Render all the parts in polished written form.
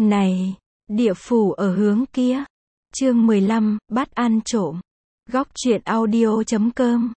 Này, địa phủ ở hướng kia. Chương 15, bắt ăn trộm. Góc truyện audio.com.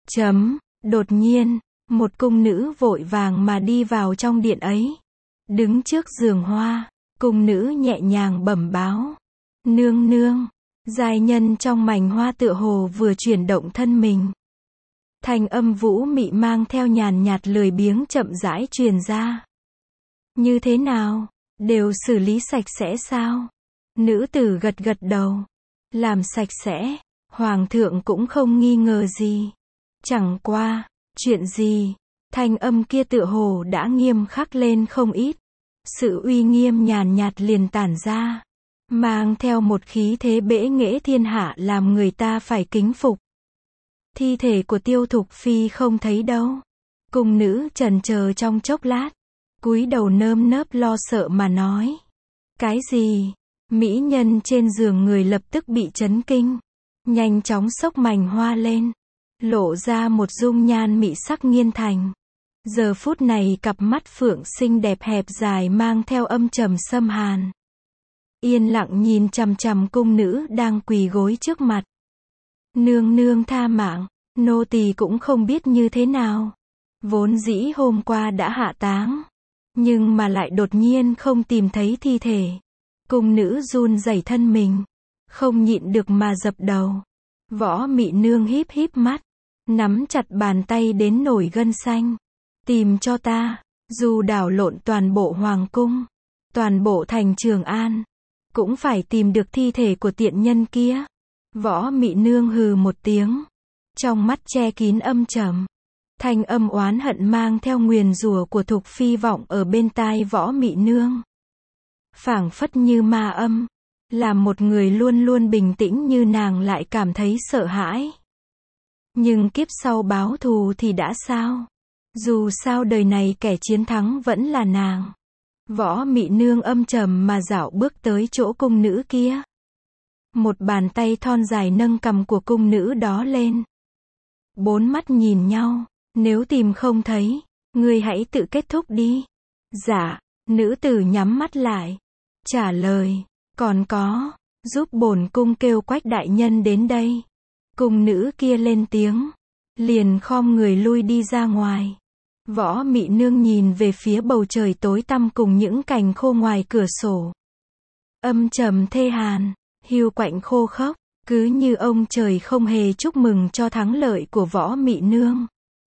Đột nhiên, một cung nữ vội vàng mà đi vào trong điện ấy. Đứng trước giường hoa, cung nữ nhẹ nhàng bẩm báo. Nương nương, giai nhân trong mảnh hoa tựa hồ vừa chuyển động thân mình. Thanh âm vũ mị mang theo nhàn nhạt lười biếng chậm rãi truyền ra. Như thế nào? Đều xử lý sạch sẽ sao? Nữ tử gật gật đầu. Làm sạch sẽ, hoàng thượng cũng không nghi ngờ gì. Chẳng qua, chuyện gì? Thanh âm kia tựa hồ đã nghiêm khắc lên không ít. Sự uy nghiêm nhàn nhạt liền tản ra, mang theo một khí thế bẽ nghễ thiên hạ làm người ta phải kính phục. Thi thể của Tiêu Thục Phi không thấy đâu. Cung nữ chần chờ trong chốc lát, cúi đầu nơm nớp lo sợ mà nói. Cái gì? Mỹ nhân trên giường người lập tức bị chấn kinh, nhanh chóng xốc mảnh hoa lên, lộ ra một dung nhan mị sắc nghiên thành. Giờ phút này cặp mắt phượng xinh đẹp hẹp dài mang theo âm trầm xâm hàn. Yên lặng nhìn chằm chằm cung nữ đang quỳ gối trước mặt. Nương nương tha mạng, nô tỳ cũng không biết như thế nào. Vốn dĩ hôm qua đã hạ táng, nhưng mà lại đột nhiên không tìm thấy thi thể. Cung nữ run rẩy thân mình, không nhịn được mà dập đầu. Võ Mị Nương híp híp mắt, nắm chặt bàn tay đến nổi gân xanh. Tìm cho ta, dù đảo lộn toàn bộ hoàng cung, toàn bộ thành Trường An, cũng phải tìm được thi thể của tiện nhân kia. Võ Mị Nương hừ một tiếng, trong mắt che kín âm trầm. Thanh âm oán hận mang theo nguyền rủa của Thục Phi vọng ở bên tai Võ Mị Nương. Phảng phất như ma âm, làm một người luôn luôn bình tĩnh như nàng lại cảm thấy sợ hãi. Nhưng kiếp sau báo thù thì đã sao? Dù sao đời này kẻ chiến thắng vẫn là nàng. Võ Mị Nương âm trầm mà dạo bước tới chỗ cung nữ kia. Một bàn tay thon dài nâng cằm của cung nữ đó lên. Bốn mắt nhìn nhau, nếu tìm không thấy, ngươi hãy tự kết thúc đi. Dạ, nữ tử nhắm mắt lại, trả lời, còn có, giúp bổn cung kêu Quách đại nhân đến đây. Cung nữ kia lên tiếng, liền khom người lui đi ra ngoài. Võ Mị Nương nhìn về phía bầu trời tối tăm cùng những cành khô ngoài cửa sổ. Âm trầm thê hàn, hiu quạnh khô khốc, cứ như ông trời không hề chúc mừng cho thắng lợi của Võ Mị Nương.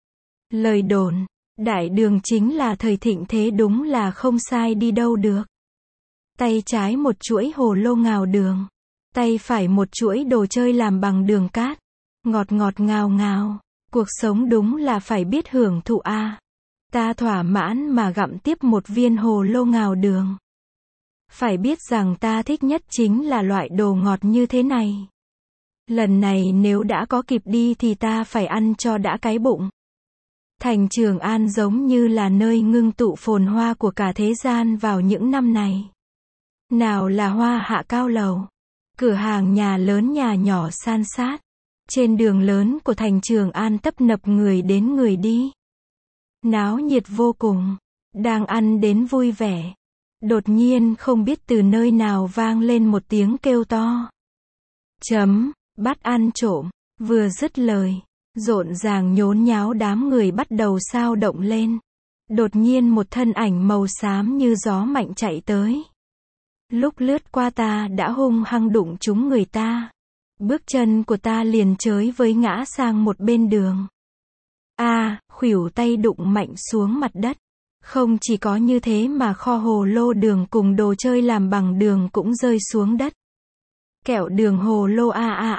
Lời đồn, đại đường chính là thời thịnh thế đúng là không sai đi đâu được. Tay trái một chuỗi hồ lô ngào đường, tay phải một chuỗi đồ chơi làm bằng đường cát. Ngọt ngọt ngào ngào, cuộc sống đúng là phải biết hưởng thụ a. Ta thỏa mãn mà gặm tiếp một viên hồ lô ngào đường. Phải biết rằng ta thích nhất chính là loại đồ ngọt như thế này. Lần này nếu đã có kịp đi thì ta phải ăn cho đã cái bụng. Thành Trường An giống như là nơi ngưng tụ phồn hoa của cả thế gian vào những năm này. Nào là hoa hạ cao lầu, cửa hàng nhà lớn nhà nhỏ san sát. Trên đường lớn của thành Trường An tấp nập người đến người đi. Náo nhiệt vô cùng, đang ăn đến vui vẻ. Đột nhiên không biết từ nơi nào vang lên một tiếng kêu to. Bắt ăn trộm, vừa dứt lời, rộn ràng nhốn nháo đám người bắt đầu xao động lên. Đột nhiên một thân ảnh màu xám như gió mạnh chạy tới. Lúc lướt qua ta đã hung hăng đụng trúng người ta. Bước chân của ta liền chới với ngã sang một bên đường. Khuỷu tay đụng mạnh xuống mặt đất. Không chỉ có như thế mà kho hồ lô đường cùng đồ chơi làm bằng đường cũng rơi xuống đất. Kẹo đường hồ lô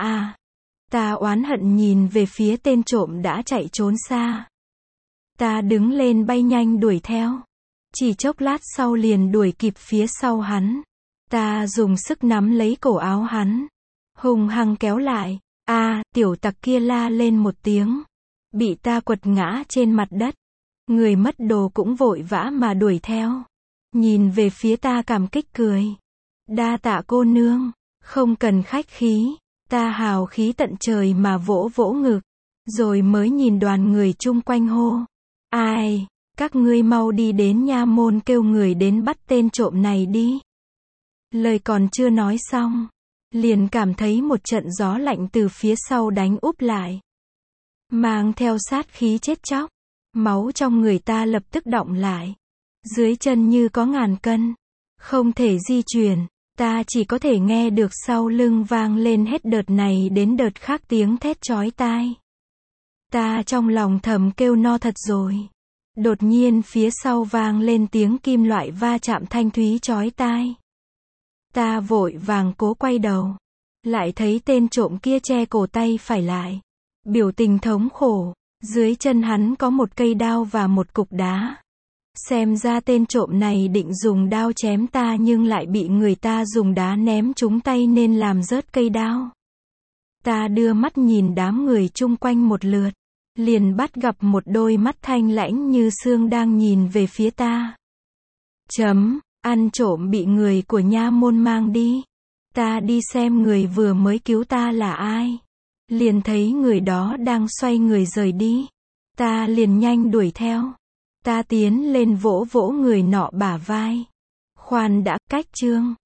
Ta oán hận nhìn về phía tên trộm đã chạy trốn xa. Ta đứng lên bay nhanh đuổi theo. Chỉ chốc lát sau liền đuổi kịp phía sau hắn. Ta dùng sức nắm lấy cổ áo hắn, hung hăng kéo lại. Tiểu tặc kia la lên một tiếng, bị ta quật ngã trên mặt đất. Người mất đồ cũng vội vã mà đuổi theo. Nhìn về phía ta cảm kích cười. Đa tạ cô nương, không cần khách khí. Ta hào khí tận trời mà vỗ vỗ ngực. Rồi mới nhìn đoàn người chung quanh hô. Ai, các ngươi mau đi đến nha môn kêu người đến bắt tên trộm này đi. Lời còn chưa nói xong, liền cảm thấy một trận gió lạnh từ phía sau đánh úp lại. Mang theo sát khí chết chóc. Máu trong người ta lập tức đọng lại. Dưới chân như có ngàn cân. Không thể di chuyển. Ta chỉ có thể nghe được sau lưng vang lên hết đợt này đến đợt khác tiếng thét chói tai. Ta trong lòng thầm kêu no thật rồi. Đột nhiên phía sau vang lên tiếng kim loại va chạm thanh thúy chói tai. Ta vội vàng cố quay đầu. Lại thấy tên trộm kia che cổ tay phải lại. Biểu tình thống khổ. Dưới chân hắn có một cây đao và một cục đá. Xem ra tên trộm này định dùng đao chém ta nhưng lại bị người ta dùng đá ném trúng tay nên làm rớt cây đao. Ta đưa mắt nhìn đám người chung quanh một lượt. Liền bắt gặp một đôi mắt thanh lãnh như xương đang nhìn về phía ta. Ăn trộm bị người của nha môn mang đi. Ta đi xem người vừa mới cứu ta là ai. Liền thấy người đó đang xoay người rời đi. Ta liền nhanh đuổi theo. Ta tiến lên vỗ vỗ người nọ bả vai. Khoan đã, cách chương.